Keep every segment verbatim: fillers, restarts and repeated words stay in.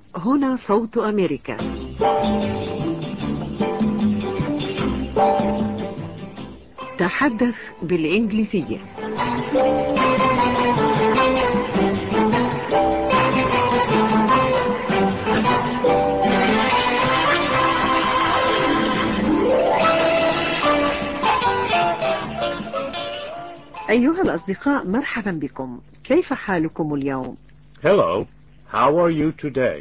هنا صوت أمريكا. تحدث بالإنجليزية. أيها الأصدقاء، مرحبا بكم. كيف حالكم اليوم؟ Hello, how are you today?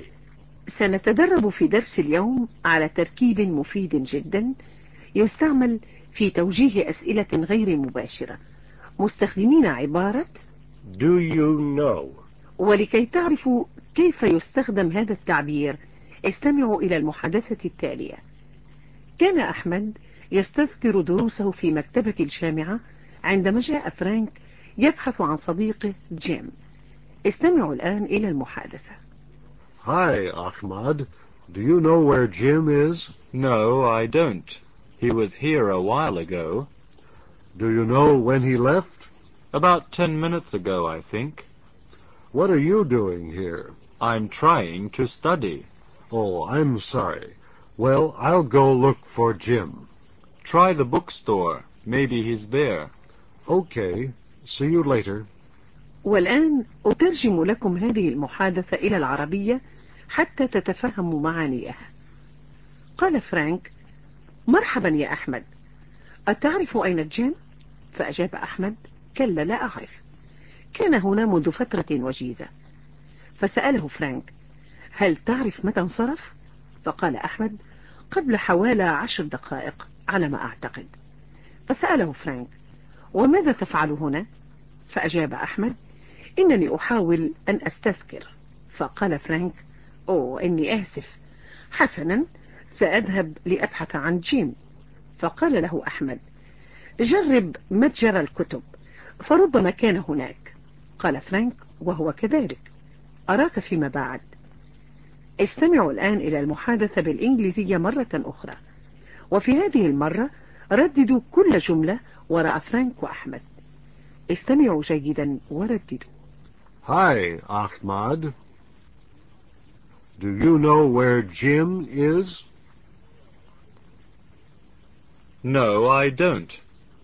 سنتدرب في درس اليوم على تركيب مفيد جدا يستعمل في توجيه أسئلة غير مباشرة مستخدمين عبارة Do you know? ولكي تعرفوا كيف يستخدم هذا التعبير استمعوا إلى المحادثة التالية. كان أحمد يستذكر دروسه في مكتبة الجامعة عندما جاء فرانك يبحث عن صديقه جيم. استمعوا الآن إلى المحادثة. Hi, Ahmad. Do you know where Jim is? No, I don't. He was here a while ago. Do you know when he left? About ten minutes ago, I think. What are you doing here? I'm trying to study. Oh, I'm sorry. Well, I'll go look for Jim. Try the bookstore. Maybe he's there. Okay. See you later. والآن أترجم لكم هذه المحادثة إلى العربية حتى تتفهموا معانيها. قال فرانك: مرحبا يا أحمد، أتعرف أين جيم؟ فأجاب أحمد: كلا، لا أعرف. كان هنا منذ فترة وجيزة. فسأله فرانك: هل تعرف متى انصرف؟ فقال أحمد: قبل حوالي عشر دقائق على ما أعتقد. فسأله فرانك: وماذا تفعل هنا؟ فأجاب أحمد: إنني أحاول أن أستذكر. فقال فرانك: أوه، إني آسف. حسنا، سأذهب لأبحث عن جيم. فقال له أحمد: جرب متجر الكتب، فربما كان هناك. قال فرانك: وهو كذلك. أراك فيما بعد. استمعوا الآن إلى المحادثة بالإنجليزية مرة أخرى، وفي هذه المرة رددوا كل جملة وراء فرانك وأحمد. استمعوا جيدا ورددوا. Hi, Ahmad. Do you know where Jim is? No, I don't.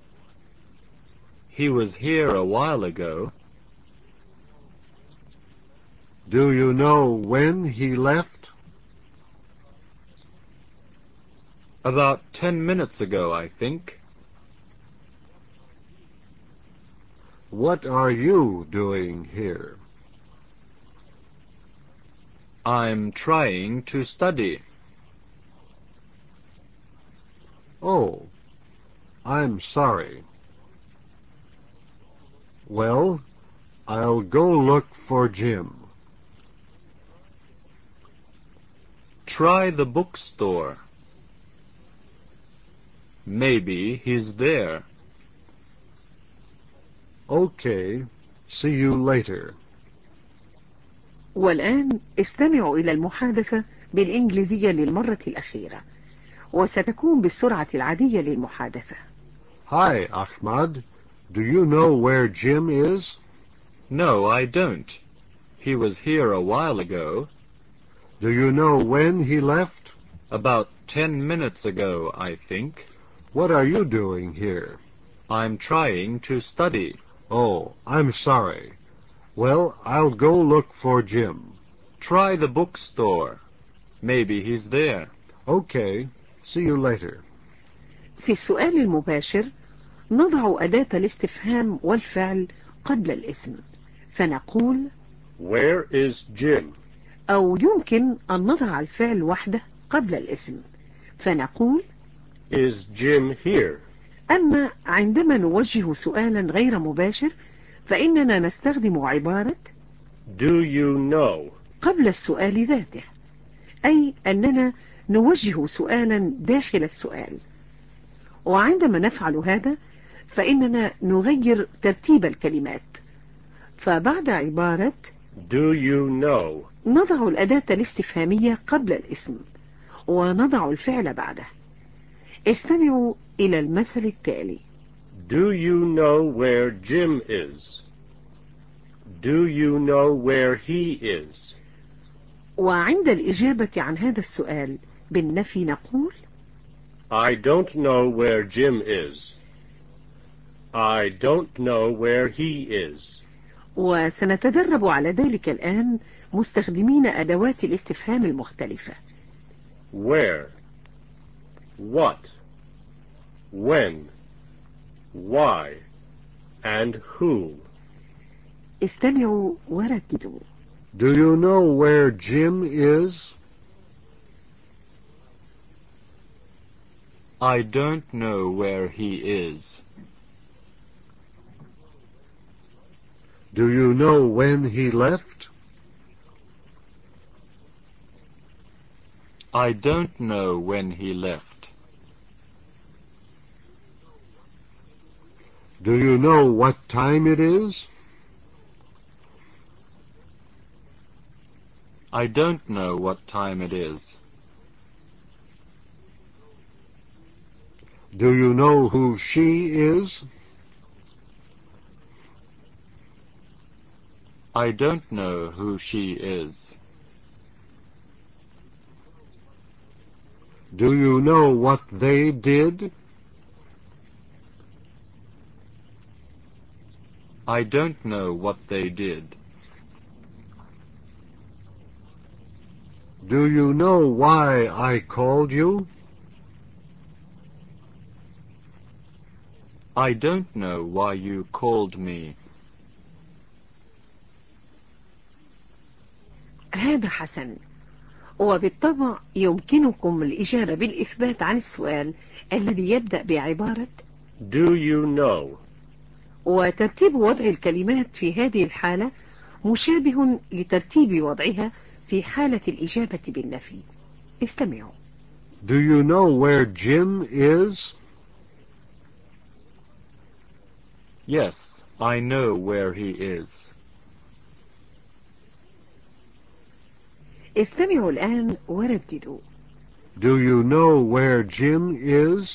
He was here a while ago. Do you know when he left? About ten minutes ago, I think. What are you doing here? I'm trying to study. Oh, I'm sorry. Well, I'll go look for Jim. Try the bookstore. Maybe he's there. Okay, see you later. والآن استمعوا إلى المحادثة بالإنجليزية للمرة الأخيرة، وستكون بالسرعة العادية للمحادثة. Hi, Ahmad. Do you know where Jim is? No, I don't. He was here a while ago. Do you know when he left? About ten minutes ago, I think. What are you doing here? I'm trying to study. Oh, I'm sorry. Well, I'll go look for Jim. Try the bookstore. Maybe he's there. Okay, see you later. في السؤال المباشر نضع أداة الاستفهام والفعل قبل الاسم، فنقول Where is Jim? أو يمكن أن نضع الفعل وحده قبل الاسم، فنقول Is Jim here? أما عندما نوجه سؤالا غير مباشر فإننا نستخدم عبارة Do you know? قبل السؤال ذاته، أي أننا نوجه سؤالا داخل السؤال. وعندما نفعل هذا فإننا نغير ترتيب الكلمات، فبعد عبارة Do you know? نضع الأداة الاستفهامية قبل الاسم ونضع الفعل بعده. استمعوا إلى المثل التالي. Do you know where Jim is? Do you know where he is? وعند الإجابة عن هذا السؤال بالنفي نقول I don't know where Jim is. I don't know where he is. وسنتدرب على ذلك الآن مستخدمين أدوات الاستفهام المختلفة. Where, what, when, why, and who. استمعوا ورددوا. Do you know where Jim is? I don't know where he is. Do you know when he left? I don't know when he left. Do you know what time it is? I don't know what time it is. Do you know who she is? I don't know who she is. Do you know what they did? I don't know what they did. Do you know why I called you? I don't know why you called me. هذا حسن. وبالطبع يمكنكم الإجابة بالإثبات عن السؤال الذي يبدأ بعبارة Do you know? وترتيب وضع الكلمات في هذه الحالة مشابه لترتيب وضعها في حالة الإجابة بالنفي. استمعوا. Do you know where Jim is? Yes, I know where he is. استمعوا الآن ورددوا. Do you know where Jim is?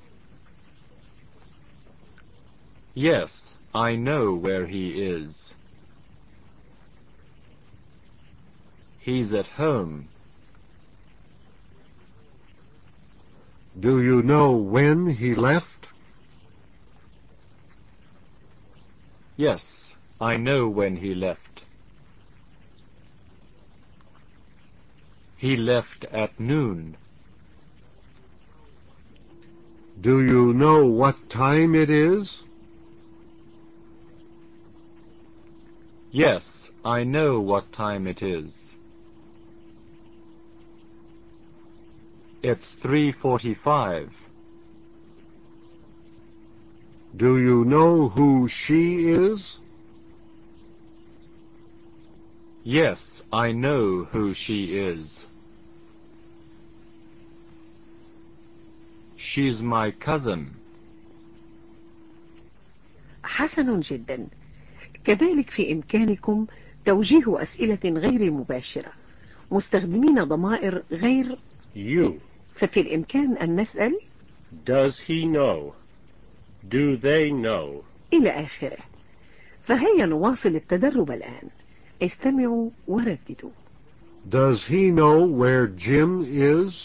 Yes, I know where he is. He's at home. Do you know when he left? Yes, I know when he left. He left at noon. Do you know what time it is? Yes, I know what time it is. It's three forty-five. Do you know who she is? Yes, I know who she is. She's my cousin. حسن جدا. كذلك في إمكانكم توجيه أسئلة غير مباشرة مستخدمين ضمائر غير You. ففي الإمكان أن نسأل Does he know? Do they know? إلى آخره. فهيا نواصل التدرب الآن. استمعوا ورددوا. Does he know where Jim is?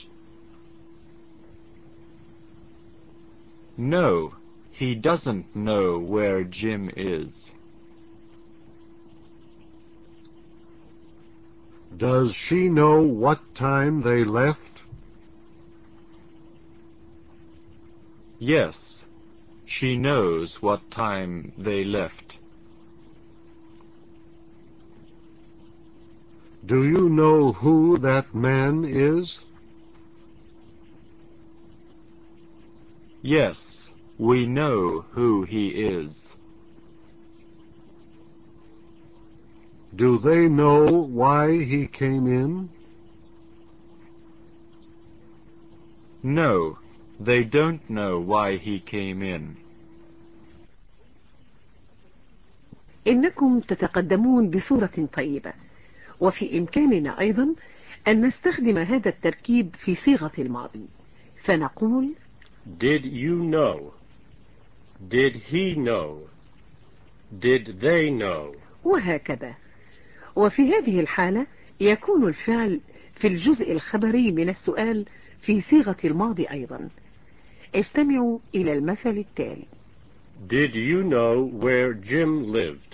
No, he doesn't know where Jim is. Does she know what time they left? Yes, she knows what time they left. Do you know who that man is? Yes, we know who he is. Do they know why he came in? No, they don't know why he came in. إنكم تتقدمون بصورة طيبة. وفي إمكاننا أيضا أن نستخدم هذا التركيب في صيغة الماضي فنقول Did you know? Did he know? Did they know? وهكذا. وفي هذه الحالة يكون الفعل في الجزء الخبري من السؤال في صيغة الماضي أيضا. استمعوا إلى المثل التالي. Did you know where Jim lived?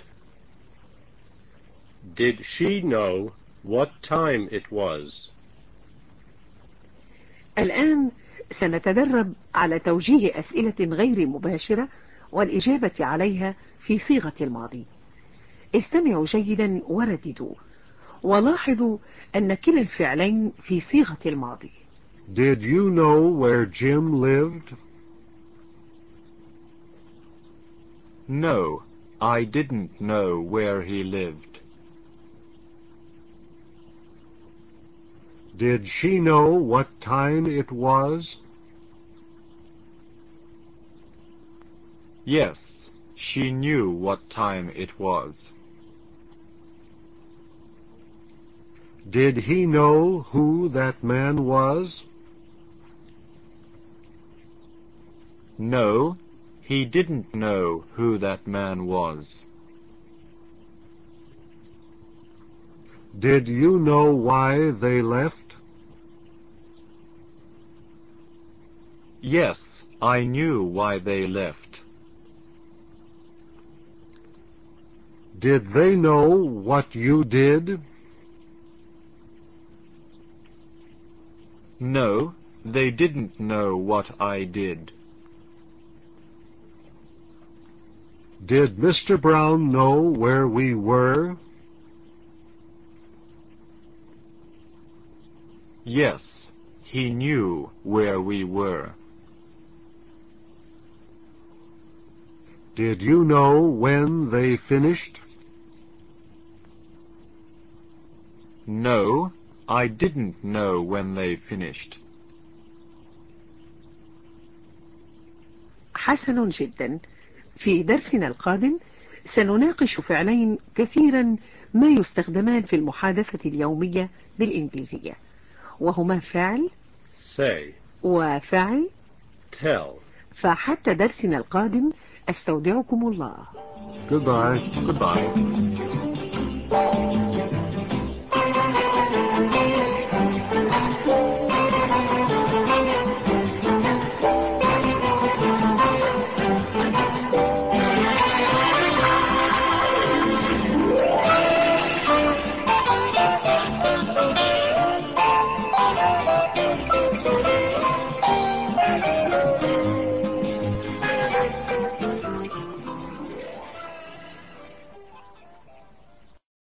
Did she know what time it was? الآن سنتدرب على توجيه أسئلة غير مباشرة والإجابة عليها في صيغة الماضي. استمعوا جيدا ورددوا، ولاحظوا أن كلا الفعلين في صيغة الماضي. Did you know where Jim lived? No, I didn't know where he lived. Did she know what time it was? Yes, she knew what time it was. Did he know who that man was? No, he didn't know who that man was. Did you know why they left? Yes, I knew why they left. Did they know what you did? No, they didn't know what I did. Did Mister Brown know where we were? Yes, he knew where we were. Did you know when they finished? No, I didn't know when they finished. حسن جدا. في درسنا القادم سنناقش فعلين كثيرا ما يستخدمان في المحادثة اليومية بالإنجليزية، وهما فعل Say. وفعل Tell. فحتى درسنا القادم أستودعكم الله. Goodbye. Goodbye.